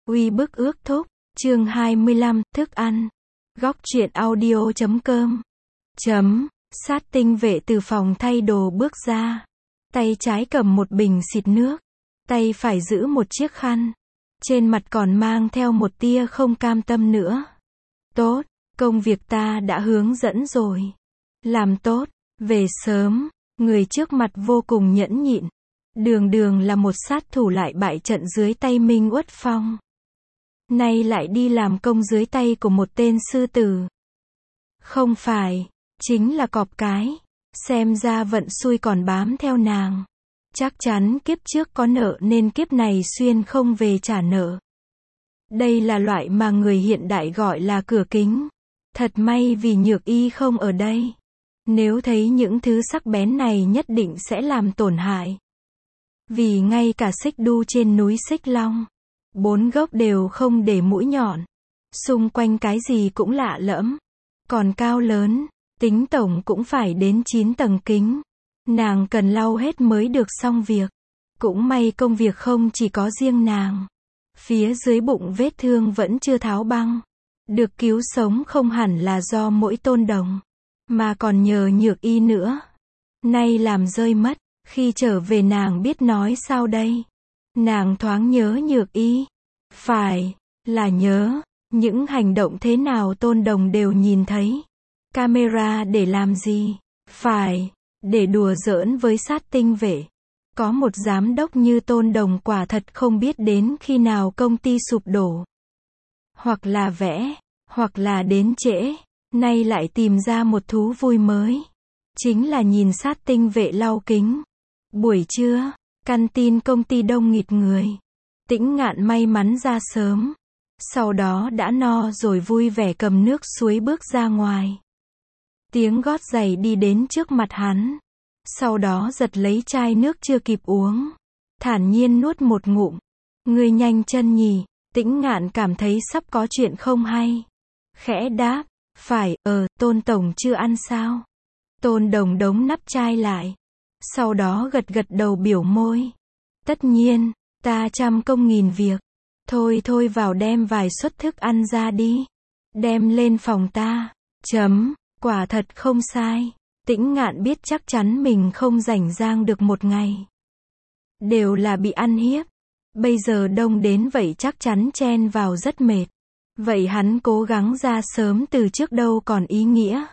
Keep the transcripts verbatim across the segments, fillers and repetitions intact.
Uy bức ước thúc, chương hai mươi lăm, thức ăn. Góc truyện audio chấm com. Chấm, sát tinh vệ từ phòng thay đồ bước ra. Tay trái cầm một bình xịt nước. Tay phải giữ một chiếc khăn. Trên mặt còn mang theo một tia không cam tâm nữa. Tốt, công việc ta đã hướng dẫn rồi. Làm tốt, về sớm, người trước mặt vô cùng nhẫn nhịn. Đường đường là một sát thủ lại bại trận dưới tay Minh Uất Phong. Nay lại đi làm công dưới tay của một tên sư tử. Không phải, chính là cọp cái. Xem ra vận xui còn bám theo nàng. Chắc chắn kiếp trước có nợ nên kiếp này xuyên không về trả nợ. Đây là loại mà người hiện đại gọi là cửa kính. Thật may vì Nhược Y không ở đây. Nếu thấy những thứ sắc bén này nhất định sẽ làm tổn hại. Vì ngay cả xích đu trên núi Xích Long, bốn gốc đều không để mũi nhọn. Xung quanh cái gì cũng lạ lẫm. Còn cao lớn, tính tổng cũng phải đến chín tầng kính. Nàng cần lau hết mới được xong việc. Cũng may công việc không chỉ có riêng nàng. Phía dưới bụng vết thương vẫn chưa tháo băng. Được cứu sống không hẳn là do mỗi Tôn Đồng, mà còn nhờ Nhược Y nữa. Nay làm rơi mất. Khi trở về nàng biết nói sao đây. Nàng thoáng nhớ Nhược Y. Phải, là nhớ. Những hành động thế nào Tôn Đồng đều nhìn thấy. Camera để làm gì? Phải, để đùa giỡn với sát tinh vệ. Có một giám đốc như Tôn Đồng quả thật không biết đến khi nào công ty sụp đổ. Hoặc là vẽ, hoặc là đến trễ. Nay lại tìm ra một thú vui mới. Chính là nhìn sát tinh vệ lau kính. Buổi trưa, căn tin công ty đông nghịt người. Tĩnh Ngạn may mắn ra sớm. Sau đó đã no rồi vui vẻ cầm nước suối bước ra ngoài. Tiếng gót giày đi đến trước mặt hắn. Sau đó giật lấy chai nước chưa kịp uống. Thản nhiên nuốt một ngụm. Ngươi nhanh chân nhỉ. Tĩnh Ngạn cảm thấy sắp có chuyện không hay. Khẽ đáp. Phải, ờ, Tôn Tổng chưa ăn sao? Tôn Đồng đống nắp chai lại. Sau đó gật gật đầu biểu môi. Tất nhiên, ta trăm công nghìn việc. Thôi thôi vào đem vài suất thức ăn ra đi. Đem lên phòng ta. Chấm, quả thật không sai. Tĩnh Ngạn biết chắc chắn mình không rảnh rang được một ngày. Đều là bị ăn hiếp. Bây giờ đông đến vậy chắc chắn chen vào rất mệt. Vậy hắn cố gắng ra sớm từ trước đâu còn ý nghĩa.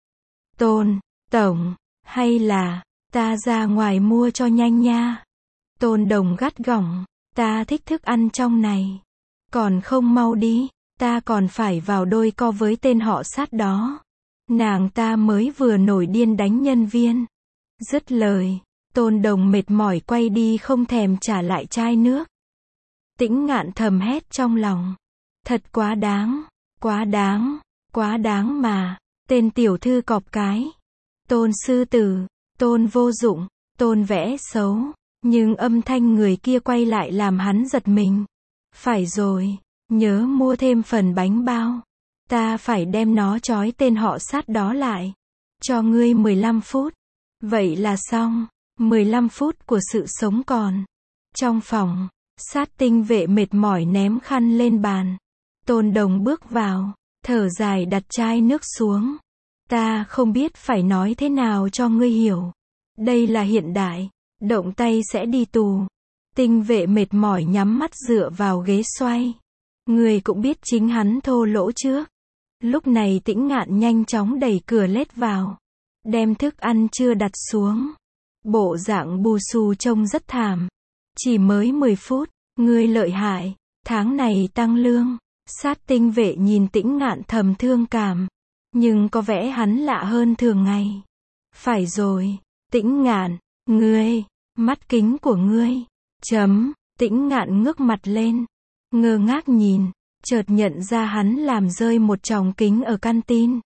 Tôn, Tổng, hay là ta ra ngoài mua cho nhanh nha. Tôn Đồng gắt gỏng. Ta thích thức ăn trong này. Còn không mau đi. Ta còn phải vào đôi co với tên họ sát đó. Nàng ta mới vừa nổi điên đánh nhân viên. Dứt lời. Tôn Đồng mệt mỏi quay đi không thèm trả lại chai nước. Tĩnh Ngạn thầm hét trong lòng. Thật quá đáng. Quá đáng. Quá đáng mà. Tên tiểu thư cọp cái. Tôn sư tử. Tôn vô dụng. Tôn vẽ xấu. Nhưng âm thanh người kia quay lại làm hắn giật mình. Phải rồi. Nhớ mua thêm phần bánh bao. Ta phải đem nó trói tên họ sát đó lại. Cho ngươi mười lăm phút. Vậy là xong. mười lăm phút của sự sống còn. Trong phòng, sát tinh vệ mệt mỏi ném khăn lên bàn. Tôn Đồng bước vào. Thở dài đặt chai nước xuống. Ta không biết phải nói thế nào cho ngươi hiểu. Đây là hiện đại. Động tay sẽ đi tù. Tinh vệ mệt mỏi nhắm mắt dựa vào ghế xoay. Người cũng biết chính hắn thô lỗ trước. Lúc này Tĩnh Ngạn nhanh chóng đẩy cửa lết vào. Đem thức ăn chưa đặt xuống. Bộ dạng bù xù trông rất thảm. Chỉ mới mười phút. Ngươi lợi hại. Tháng này tăng lương. Sát tinh vệ nhìn Tĩnh Ngạn thầm thương cảm. Nhưng có vẻ hắn lạ hơn thường ngày. Phải rồi. Tĩnh Ngạn. Ngươi. Mắt kính của ngươi. Chấm. Tĩnh Ngạn ngước mặt lên. Ngơ ngác nhìn. Chợt nhận ra hắn làm rơi một chồng kính ở căn tin.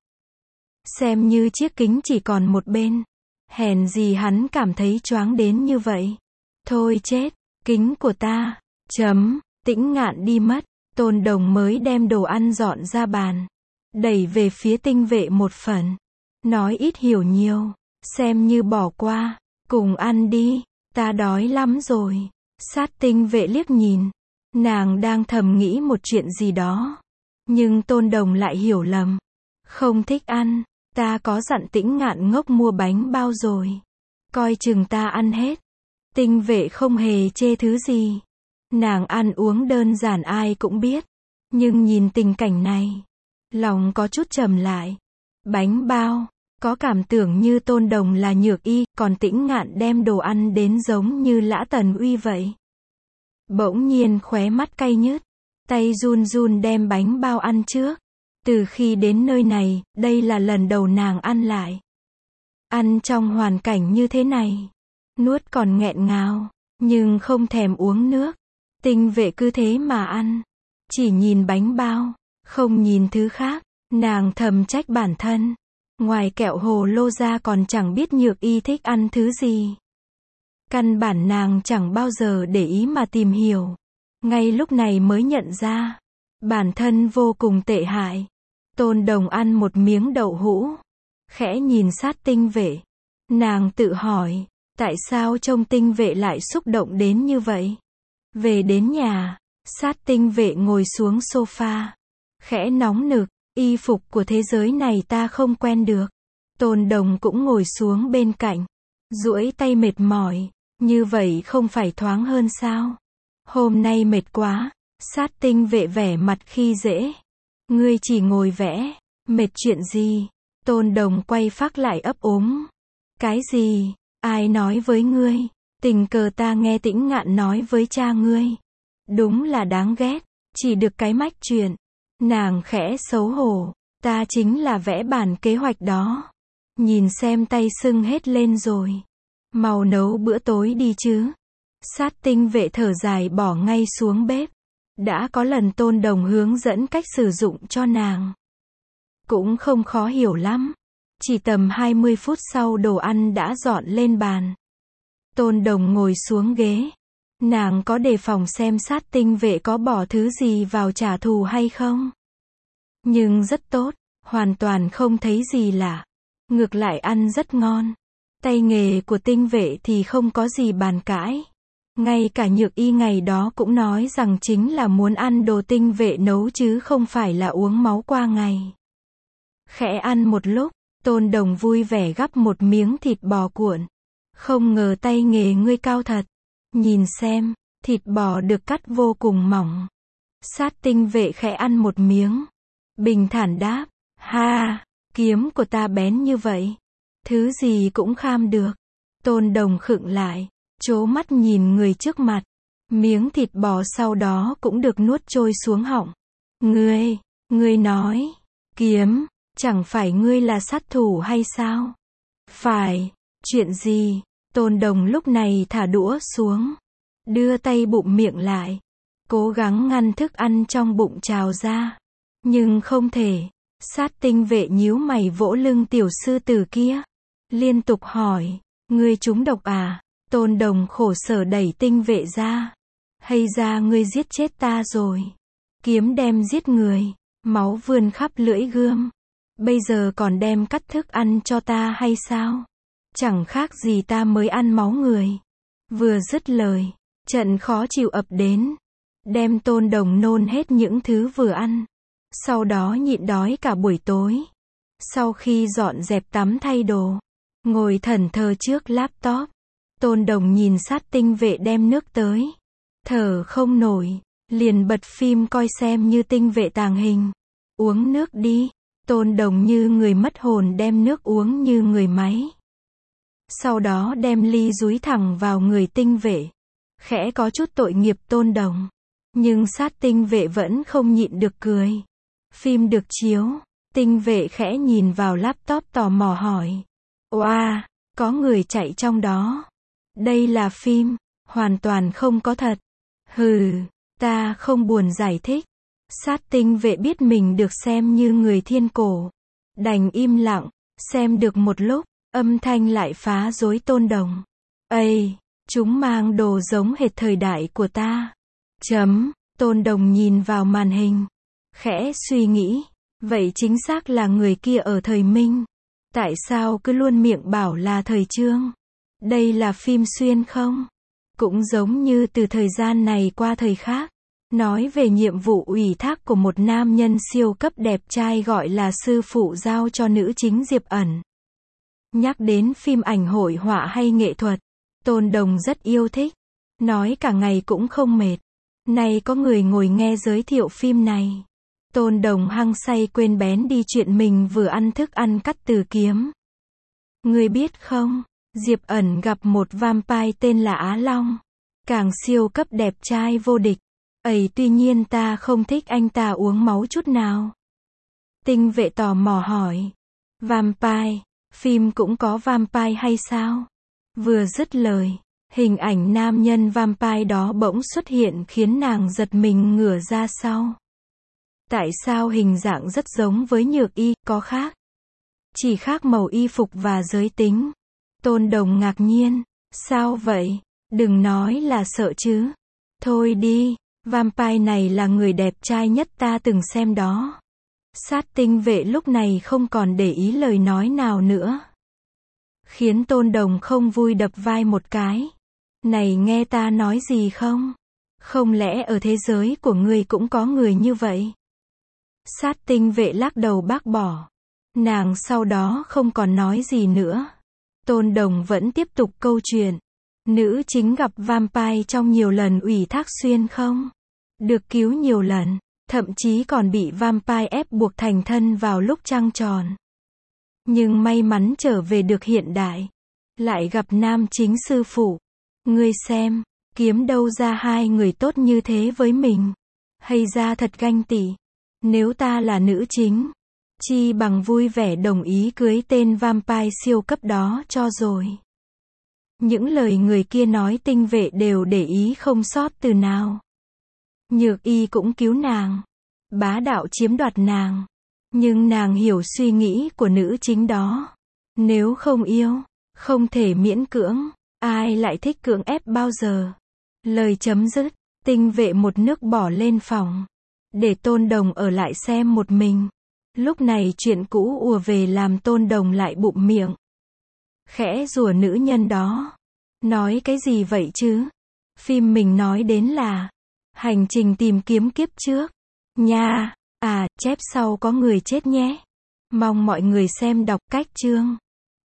Xem như chiếc kính chỉ còn một bên. Hèn gì hắn cảm thấy choáng đến như vậy. Thôi chết. Kính của ta. Chấm. Tĩnh Ngạn đi mất. Tôn Đồng mới đem đồ ăn dọn ra bàn. Đẩy về phía tinh vệ một phần. Nói ít hiểu nhiều. Xem như bỏ qua. Cùng ăn đi. Ta đói lắm rồi. Sát tinh vệ liếc nhìn. Nàng đang thầm nghĩ một chuyện gì đó. Nhưng Tôn Đồng lại hiểu lầm. Không thích ăn, ta có dặn Tĩnh Ngạn Ngốc mua bánh bao rồi. Coi chừng ta ăn hết. Tinh Vệ không hề chê thứ gì. Nàng ăn uống đơn giản ai cũng biết. Nhưng nhìn tình cảnh này, lòng có chút trầm lại. Bánh bao, có cảm tưởng như Tôn Đồng là Nhược Y, còn Tĩnh Ngạn đem đồ ăn đến giống như Lã Tần Uy vậy. Bỗng nhiên khóe mắt cay nhứt, tay run run đem bánh bao ăn trước. Từ khi đến nơi này, đây là lần đầu nàng ăn lại. Ăn trong hoàn cảnh như thế này, nuốt còn nghẹn ngào, nhưng không thèm uống nước. Tinh Vệ cứ thế mà ăn, chỉ nhìn bánh bao, không nhìn thứ khác. Nàng thầm trách bản thân, ngoài kẹo hồ lô ra còn chẳng biết Nhược Y thích ăn thứ gì. Căn bản nàng chẳng bao giờ để ý mà tìm hiểu. Ngay lúc này mới nhận ra, bản thân vô cùng tệ hại. Tôn Đồng ăn một miếng đậu hũ, khẽ nhìn sát Tinh Vệ. Nàng tự hỏi, tại sao trông Tinh Vệ lại xúc động đến như vậy? Về đến nhà, sát Tinh Vệ ngồi xuống sofa, khẽ nóng nực, y phục của thế giới này ta không quen được. Tôn Đồng cũng ngồi xuống bên cạnh, duỗi tay mệt mỏi, như vậy không phải thoáng hơn sao? Hôm nay mệt quá, sát Tinh Vệ vẻ mặt khi dễ. Ngươi chỉ ngồi vẽ, mệt chuyện gì? Tôn Đồng quay phác lại ấp úng. Cái gì? Ai nói với ngươi? Tình cờ ta nghe Tĩnh Ngạn nói với cha ngươi. Đúng là đáng ghét, chỉ được cái mách chuyện. Nàng khẽ xấu hổ, ta chính là vẽ bản kế hoạch đó. Nhìn xem tay sưng hết lên rồi. Mau nấu bữa tối đi chứ. Sát Tinh Vệ thở dài bỏ ngay xuống bếp. Đã có lần Tôn Đồng hướng dẫn cách sử dụng cho nàng. Cũng không khó hiểu lắm. Chỉ tầm hai mươi phút sau đồ ăn đã dọn lên bàn. Tôn Đồng ngồi xuống ghế. Nàng có đề phòng xem sát Tinh Vệ có bỏ thứ gì vào trả thù hay không. Nhưng rất tốt, hoàn toàn không thấy gì lạ. Ngược lại ăn rất ngon. Tay nghề của Tinh Vệ thì không có gì bàn cãi. Ngay cả Nhược Y ngày đó cũng nói rằng chính là muốn ăn đồ Tinh Vệ nấu chứ không phải là uống máu qua ngày. Khẽ ăn một lúc, Tôn Đồng vui vẻ gắp một miếng thịt bò cuộn. Không ngờ tay nghề ngươi cao thật. Nhìn xem, thịt bò được cắt vô cùng mỏng. Sát Tinh Vệ khẽ ăn một miếng. Bình thản đáp, ha, kiếm của ta bén như vậy. Thứ gì cũng kham được. Tôn Đồng khựng lại, trố mắt nhìn người trước mặt. Miếng thịt bò sau đó cũng được nuốt trôi xuống họng. Ngươi, ngươi nói, kiếm, chẳng phải ngươi là sát thủ hay sao? Phải, chuyện gì? Tôn Đồng lúc này thả đũa xuống, đưa tay bụm miệng lại, cố gắng ngăn thức ăn trong bụng trào ra. Nhưng không thể. Sát Tinh Vệ nhíu mày vỗ lưng tiểu sư tử kia, liên tục hỏi, ngươi trúng độc à? Tôn Đồng khổ sở đẩy Tinh Vệ ra. Hay ra ngươi giết chết ta rồi. Kiếm đem giết người, máu vươn khắp lưỡi gươm. Bây giờ còn đem cắt thức ăn cho ta hay sao? Chẳng khác gì ta mới ăn máu người. Vừa dứt lời, trận khó chịu ập đến. Đem Tôn Đồng nôn hết những thứ vừa ăn. Sau đó nhịn đói cả buổi tối. Sau khi dọn dẹp tắm thay đồ, ngồi thẫn thờ trước laptop. Tôn Đồng nhìn sát Tinh Vệ đem nước tới. Thở không nổi, liền bật phim coi xem như Tinh Vệ tàng hình. Uống nước đi. Tôn Đồng như người mất hồn đem nước uống như người máy. Sau đó đem ly dúi thẳng vào người Tinh Vệ. Khẽ có chút tội nghiệp Tôn Đồng. Nhưng sát Tinh Vệ vẫn không nhịn được cười. Phim được chiếu. Tinh Vệ khẽ nhìn vào laptop tò mò hỏi. Oa, wow, có người chạy trong đó. Đây là phim, hoàn toàn không có thật. Hừ, ta không buồn giải thích. Sát Tinh Vệ biết mình được xem như người thiên cổ. Đành im lặng, xem được một lúc, âm thanh lại phá rối Tôn Đồng. Ây, chúng mang đồ giống hệt thời đại của ta. Chấm, Tôn Đồng nhìn vào màn hình. Khẽ suy nghĩ, vậy chính xác là người kia ở thời Minh. Tại sao cứ luôn miệng bảo là thời Trương? Đây là phim xuyên không? Cũng giống như từ thời gian này qua thời khác. Nói về nhiệm vụ ủy thác của một nam nhân siêu cấp đẹp trai gọi là sư phụ giao cho nữ chính Diệp Ẩn. Nhắc đến phim ảnh hội họa hay nghệ thuật, Tôn Đồng rất yêu thích. Nói cả ngày cũng không mệt. Nay có người ngồi nghe giới thiệu phim này. Tôn Đồng hăng say quên bén đi chuyện mình vừa ăn thức ăn cắt từ kiếm. Ngươi biết không, Diệp Ẩn gặp một vampire tên là Á Long. Càng siêu cấp đẹp trai vô địch. Ấy tuy nhiên ta không thích anh ta uống máu chút nào. Tinh vệ tò mò hỏi. Vampire, phim cũng có vampire hay sao? Vừa dứt lời, hình ảnh nam nhân vampire đó bỗng xuất hiện khiến nàng giật mình ngửa ra sau. Tại sao hình dạng rất giống với Nhược Y, có khác? Chỉ khác màu y phục và giới tính. Tôn Đồng ngạc nhiên. Sao vậy? Đừng nói là sợ chứ. Thôi đi, vampire này là người đẹp trai nhất ta từng xem đó. Sát tinh vệ lúc này không còn để ý lời nói nào nữa. Khiến Tôn Đồng không vui đập vai một cái. Này nghe ta nói gì không? Không lẽ ở thế giới của ngươi cũng có người như vậy? Sát tinh vệ lắc đầu bác bỏ. Nàng sau đó không còn nói gì nữa. Tôn Đồng vẫn tiếp tục câu chuyện. Nữ chính gặp vampire trong nhiều lần ủy thác xuyên không? Được cứu nhiều lần, thậm chí còn bị vampire ép buộc thành thân vào lúc trăng tròn. Nhưng may mắn trở về được hiện đại. Lại gặp nam chính sư phụ. Ngươi xem, kiếm đâu ra hai người tốt như thế với mình. Hay ra thật ganh tị. Nếu ta là nữ chính, chi bằng vui vẻ đồng ý cưới tên vampire siêu cấp đó cho rồi. Những lời người kia nói tinh vệ đều để ý không sót từ nào. Nhược Y cũng cứu nàng. Bá đạo chiếm đoạt nàng. Nhưng nàng hiểu suy nghĩ của nữ chính đó. Nếu không yêu, không thể miễn cưỡng. Ai lại thích cưỡng ép bao giờ? Lời chấm dứt, tinh vệ một nước bỏ lên phòng. Để Tôn Đồng ở lại xem một mình. Lúc này chuyện cũ ùa về làm Tôn Đồng lại bụm miệng. Khẽ rủa nữ nhân đó. Nói cái gì vậy chứ? Phim mình nói đến là hành trình tìm kiếm kiếp trước. Nha, à, chép sau có người chết nhé. Mong mọi người xem đọc cách chương.